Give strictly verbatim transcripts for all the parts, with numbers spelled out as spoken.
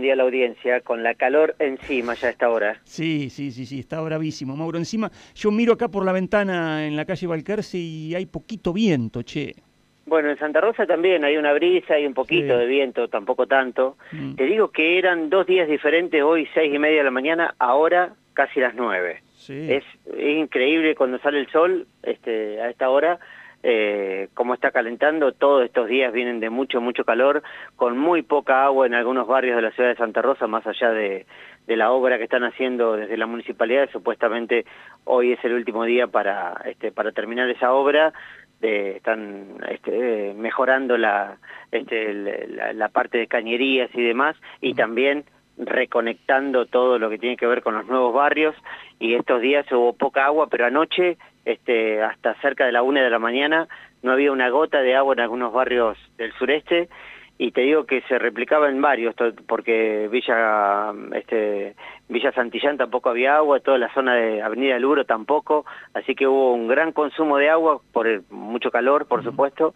día a la audiencia, con la calor encima ya a esta hora. Sí, sí, sí, sí, está bravísimo, Mauro. Encima, yo miro acá por la ventana en la calle Balcarce y hay poquito viento, che. Bueno, en Santa Rosa también hay una brisa y un poquito Sí. de viento, tampoco tanto. Mm. Te digo que eran dos días diferentes, hoy seis y media de la mañana, ahora casi las nueve. Sí. Es, es increíble cuando sale el sol este, a esta hora, eh, cómo está calentando. Todos estos días vienen de mucho, mucho calor, con muy poca agua en algunos barrios de la ciudad de Santa Rosa, más allá de, de la obra que están haciendo desde la municipalidad. Supuestamente hoy es el último día para, este, para terminar esa obra. De, están este, mejorando la, este, la, la parte de cañerías y demás, y también reconectando todo lo que tiene que ver con los nuevos barrios. Y estos días hubo poca agua, pero anoche, este, hasta cerca de la una de la mañana, no había una gota de agua en algunos barrios del sureste, y te digo que se replicaba en varios, porque Villa este Villa Santillán tampoco había agua, toda la zona de Avenida Luro tampoco, así que hubo un gran consumo de agua por el, mucho calor, por supuesto,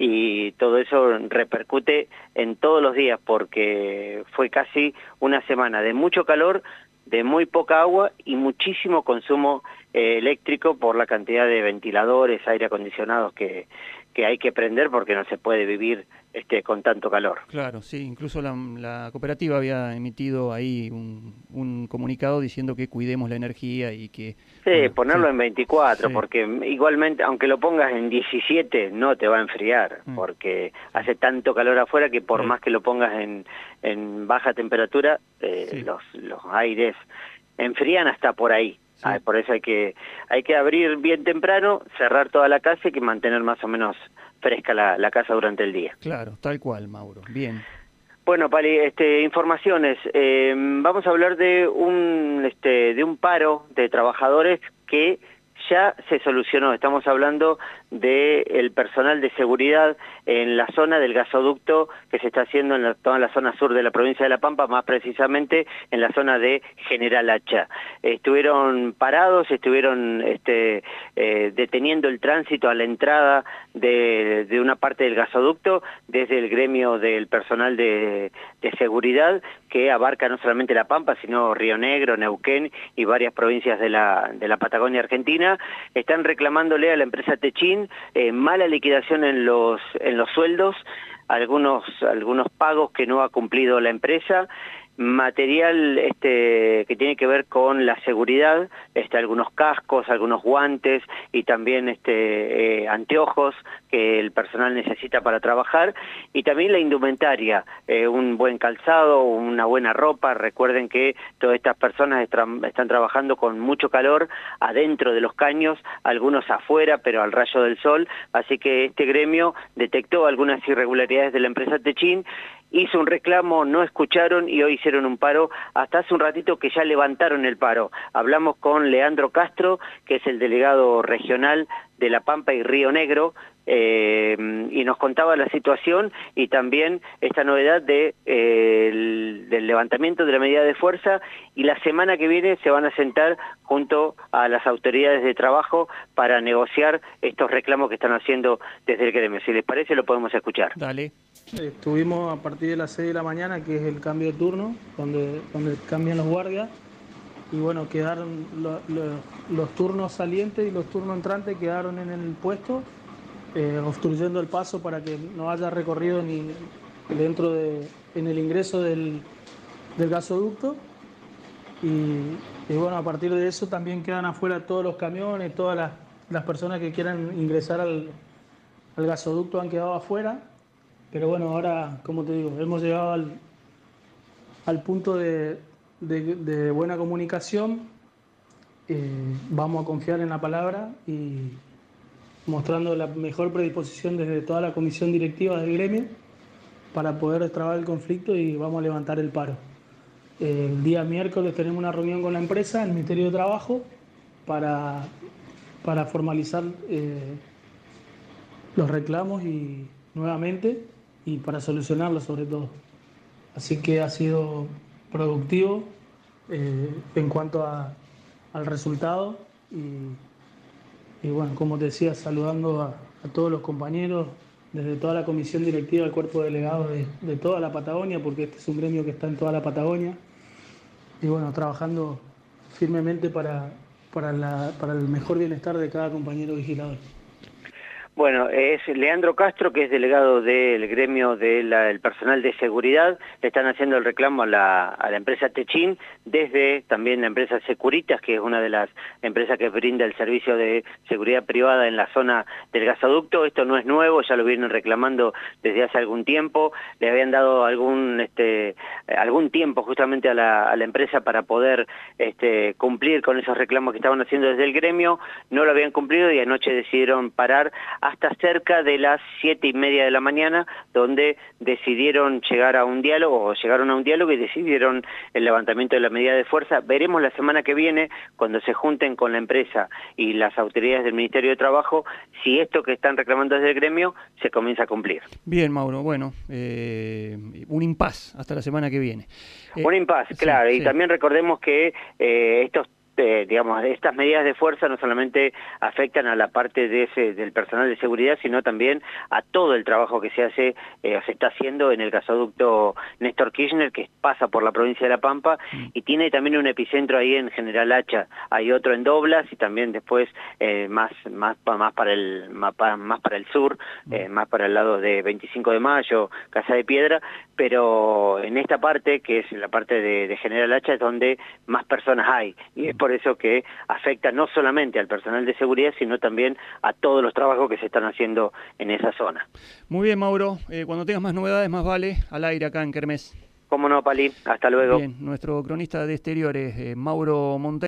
y todo eso repercute en todos los días, porque fue casi una semana de mucho calor, de muy poca agua y muchísimo consumo eh, eléctrico por la cantidad de ventiladores, aire acondicionados que, que hay que prender, porque no se puede vivir este, con tanto calor. Claro, sí, incluso la, la cooperativa había emitido ahí un, un comunicado diciendo que cuidemos la energía y que... Sí, bueno, ponerlo sí, en veinticuatro, sí. Porque igualmente, aunque lo pongas en diecisiete, no te va a enfriar, Mm. porque hace tanto calor afuera que por Sí. más que lo pongas en, en baja temperatura, eh, Sí. los, los aires enfrían hasta por ahí. Sí. Ah, por eso hay que hay que abrir bien temprano, cerrar toda la casa y que mantener más o menos fresca la, la casa durante el día. Claro, tal cual, Mauro. Bien. Bueno, Pali, este, informaciones. Eh, vamos a hablar de un, este, de un paro de trabajadores que ya se solucionó. Estamos hablando del personal de seguridad en la zona del gasoducto que se está haciendo en la, toda la zona sur de la provincia de La Pampa, más precisamente en la zona de General Hacha. Estuvieron parados, estuvieron este, eh, deteniendo el tránsito a la entrada de, de una parte del gasoducto desde el gremio del personal de, de seguridad, que abarca no solamente La Pampa, sino Río Negro, Neuquén y varias provincias de la, de la Patagonia Argentina. Están reclamándole a la empresa Techin eh, mala liquidación en los, en los sueldos, algunos, algunos pagos que no ha cumplido la empresa, material este, que tiene que ver con la seguridad, este, algunos cascos, algunos guantes y también este, eh, anteojos que el personal necesita para trabajar, y también la indumentaria, eh, un buen calzado, una buena ropa. Recuerden que todas estas personas están, están trabajando con mucho calor adentro de los caños, algunos afuera, pero al rayo del sol, así que este gremio detectó algunas irregularidades de la empresa Techin, hizo un reclamo, no escucharon y hoy hicieron un paro. Hasta hace un ratito que ya levantaron el paro. Hablamos con Leandro Castro, que es el delegado regional de La Pampa y Río Negro, eh, y nos contaba la situación y también esta novedad de, eh, el, del levantamiento de la medida de fuerza, y la semana que viene se van a sentar junto a las autoridades de trabajo para negociar estos reclamos que están haciendo desde el gremio. Si les parece, lo podemos escuchar. Dale. Estuvimos a partir de las seis de la mañana, que es el cambio de turno, donde, donde cambian los guardias, y bueno, quedaron lo, lo, los turnos salientes y los turnos entrantes quedaron en el puesto, eh, obstruyendo el paso para que no haya recorrido ni dentro de, en el ingreso del, del gasoducto. Y, y bueno, a partir de eso también quedan afuera todos los camiones, todas las, las personas que quieran ingresar al, al gasoducto han quedado afuera. Pero bueno, ahora, como te digo, hemos llegado al, al punto de, de, de buena comunicación. Eh, vamos a confiar en la palabra y mostrando la mejor predisposición desde toda la comisión directiva del gremio para poder destrabar el conflicto, y vamos a levantar el paro. Eh, el día miércoles tenemos una reunión con la empresa, el Ministerio de Trabajo, para, para formalizar eh, los reclamos y nuevamente, y para solucionarlo sobre todo. Así que ha sido productivo eh, en cuanto a, al resultado, y, y bueno, como te decía, saludando a, a todos los compañeros desde toda la comisión directiva, el cuerpo delegado de, de toda la Patagonia, porque este es un gremio que está en toda la Patagonia, y bueno, trabajando firmemente para, para, la, para el mejor bienestar de cada compañero vigilador. Bueno, es Leandro Castro, que es delegado del gremio del personal de seguridad. Le están haciendo el reclamo a la, a la empresa Techin, desde también la empresa Securitas, que es una de las empresas que brinda el servicio de seguridad privada en la zona del gasoducto. Esto no es nuevo, ya lo vienen reclamando desde hace algún tiempo. Le habían dado algún este algún tiempo justamente a la, a la empresa para poder este, cumplir con esos reclamos que estaban haciendo desde el gremio. No lo habían cumplido y anoche decidieron parar hasta cerca de las siete y media de la mañana, donde decidieron llegar a un diálogo, o llegaron a un diálogo y decidieron el levantamiento de la medida de fuerza. Veremos la semana que viene, cuando se junten con la empresa y las autoridades del Ministerio de Trabajo, si esto que están reclamando desde el gremio se comienza a cumplir. Bien, Mauro, bueno, eh, un impas hasta la semana que viene. Eh, un impas, claro, sí, y sí. También recordemos que eh, estos Eh, digamos, estas medidas de fuerza no solamente afectan a la parte de ese, del personal de seguridad, sino también a todo el trabajo que se hace eh, o se está haciendo en el gasoducto Néstor Kirchner, que pasa por la provincia de La Pampa, mm. y tiene también un epicentro ahí en General Hacha. Hay otro en Doblas y también después eh, más más más para el más para, más para el sur, mm. eh, más para el lado de veinticinco de mayo, Casa de Piedra, pero en esta parte, que es la parte de, de General Hacha, es donde más personas hay, y es por eso que afecta no solamente al personal de seguridad, sino también a todos los trabajos que se están haciendo en esa zona. Muy bien, Mauro. Eh, cuando tengas más novedades, más vale, al aire acá en Kermés. Cómo no, Pali. Hasta luego. Bien, nuestro cronista de exteriores, eh, Mauro Monteiro.